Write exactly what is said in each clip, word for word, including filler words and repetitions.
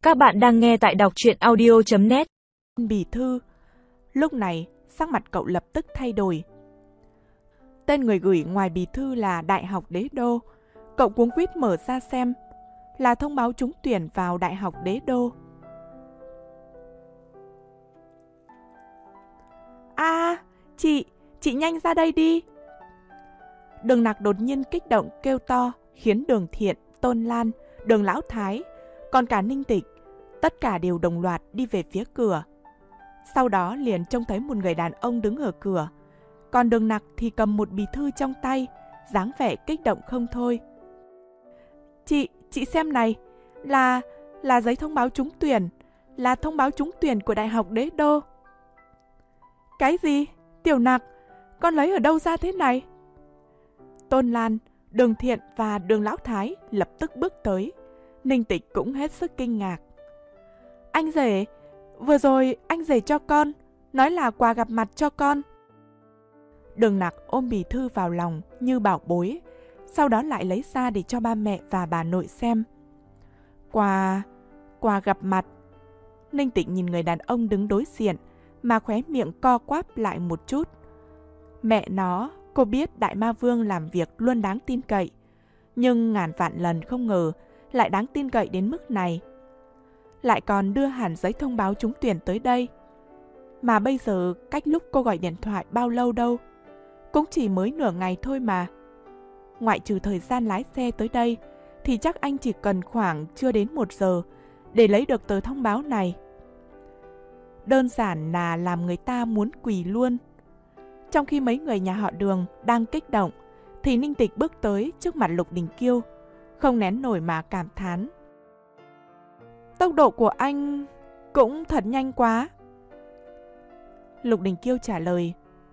Các bạn đang nghe tại đọc truyện audio chấm net. Bì thư. Lúc này, sắc mặt cậu lập tức thay đổi. Tên người gửi ngoài bì thư là Đại học Đế Đô. Cậu cuống quýt mở ra xem. Là thông báo trúng tuyển vào Đại học Đế Đô. À, chị, chị nhanh ra đây đi. Đường Nặc đột nhiên kích động kêu to, khiến Đường Thiện, Tôn Lan, Đường Lão Thái, còn cả Ninh Tịch, tất cả đều đồng loạt đi về phía cửa. Sau đó liền trông thấy một người đàn ông đứng ở cửa, còn Đường Nặc thì cầm một bì thư trong tay, dáng vẻ kích động không thôi. Chị, chị xem này, là, là giấy thông báo trúng tuyển, là thông báo trúng tuyển của Đại học Đế Đô. Cái gì? Tiểu Nặc, con lấy ở đâu ra thế này? Tôn Lan, Đường Thiện và Đường Lão Thái lập tức bước tới. Ninh Tịch cũng hết sức kinh ngạc. Anh rể, vừa rồi anh rể cho con, nói là quà gặp mặt cho con. Đường Nặc ôm bì thư vào lòng như bảo bối, sau đó lại lấy ra để cho ba mẹ và bà nội xem. Quà... quà gặp mặt. Ninh Tịch nhìn người đàn ông đứng đối diện, mà khóe miệng co quắp lại một chút. Mẹ nó, cô biết Đại Ma Vương làm việc luôn đáng tin cậy, nhưng ngàn vạn lần không ngờ lại đáng tin cậy đến mức này. Lại còn đưa hẳn giấy thông báo trúng tuyển tới đây. Mà bây giờ cách lúc cô gọi điện thoại bao lâu đâu, cũng chỉ mới nửa ngày thôi mà. Ngoại trừ thời gian lái xe tới đây, thì chắc anh chỉ cần khoảng chưa đến một giờ để lấy được tờ thông báo này. Đơn giản là làm người ta muốn quỳ luôn. Trong khi mấy người nhà họ Đường đang kích động, thì Ninh Tịch bước tới trước mặt Lục Đình Kiêu, không nén nổi mà cảm thán. Tốc độ của anh cũng thật nhanh quá. Lục Đình Kiêu trả lời.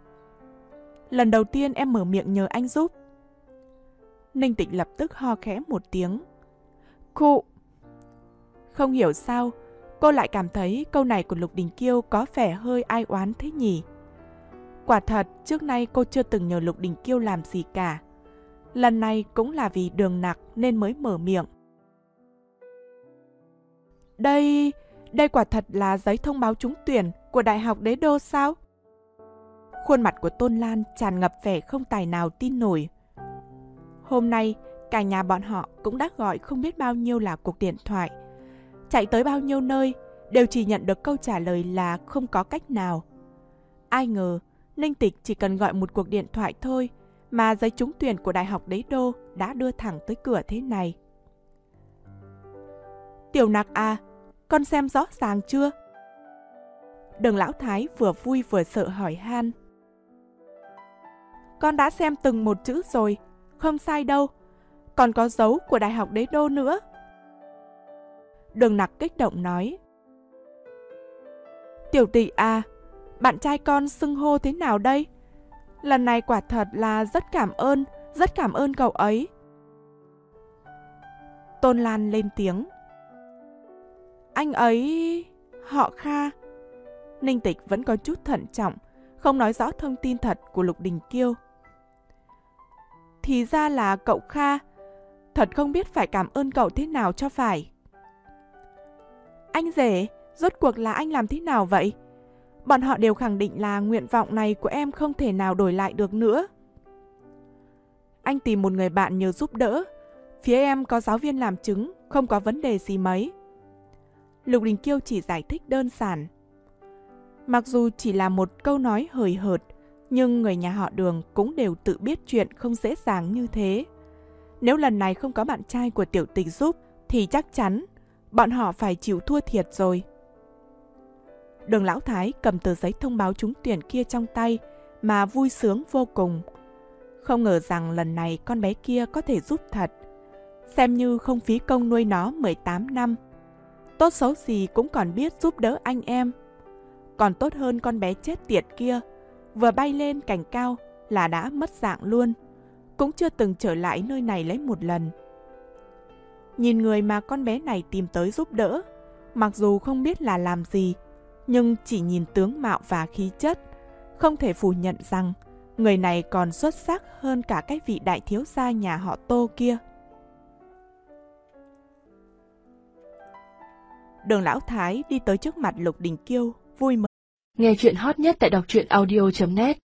Lần đầu tiên em mở miệng nhờ anh giúp. Ninh Tịch lập tức ho khẽ một tiếng. Khụ. Không hiểu sao, cô lại cảm thấy câu này của Lục Đình Kiêu có vẻ hơi ai oán thế nhỉ. Quả thật, trước nay cô chưa từng nhờ Lục Đình Kiêu làm gì cả. Lần này cũng là vì Đường Nặc nên mới mở miệng. Đây, đây quả thật là giấy thông báo trúng tuyển của Đại học Đế Đô sao? Khuôn mặt của Tôn Lan tràn ngập vẻ không tài nào tin nổi. Hôm nay, cả nhà bọn họ cũng đã gọi không biết bao nhiêu là cuộc điện thoại. Chạy tới bao nhiêu nơi, đều chỉ nhận được câu trả lời là không có cách nào. Ai ngờ, Ninh Tịch chỉ cần gọi một cuộc điện thoại thôi, mà giấy trúng tuyển của Đại học Đế Đô đã đưa thẳng tới cửa thế này. Tiểu Nặc à, con xem rõ ràng chưa? Đường Lão Thái vừa vui vừa sợ hỏi han. Con đã xem từng một chữ rồi, không sai đâu, còn có dấu của Đại học Đế Đô nữa. Đường Nặc kích động nói. Tiểu Tị à, bạn trai con xưng hô thế nào đây? Lần này quả thật là rất cảm ơn, rất cảm ơn cậu ấy. Tôn Lan lên tiếng. Anh ấy... họ Kha. Ninh Tịch vẫn có chút thận trọng, không nói rõ thông tin thật của Lục Đình Kiêu. Thì ra là cậu Kha, thật không biết phải cảm ơn cậu thế nào cho phải. Anh rể, rốt cuộc là anh làm thế nào vậy? Bọn họ đều khẳng định là nguyện vọng này của em không thể nào đổi lại được nữa. Anh tìm một người bạn nhờ giúp đỡ. Phía em có giáo viên làm chứng, không có vấn đề gì mấy. Lục Đình Kiêu chỉ giải thích đơn giản. Mặc dù chỉ là một câu nói hời hợt, nhưng người nhà họ Đường cũng đều tự biết chuyện không dễ dàng như thế. Nếu lần này không có bạn trai của Tiểu Tịch giúp, thì chắc chắn bọn họ phải chịu thua thiệt rồi. Đường Lão Thái cầm tờ giấy thông báo trúng tuyển kia trong tay mà vui sướng vô cùng. Không ngờ rằng lần này con bé kia có thể giúp thật. Xem như không phí công nuôi nó mười tám năm. Tốt xấu gì cũng còn biết giúp đỡ anh em. Còn tốt hơn con bé chết tiệt kia, vừa bay lên cành cao là đã mất dạng luôn, cũng chưa từng trở lại nơi này lấy một lần. Nhìn người mà con bé này tìm tới giúp đỡ, mặc dù không biết là làm gì, nhưng chỉ nhìn tướng mạo và khí chất, không thể phủ nhận rằng người này còn xuất sắc hơn cả cái vị đại thiếu gia nhà họ Tô kia. Đường Lão Thái đi tới trước mặt Lục Đình Kiêu, vui mừng. Nghe chuyện hot nhất tại đọc truyện audio chấm net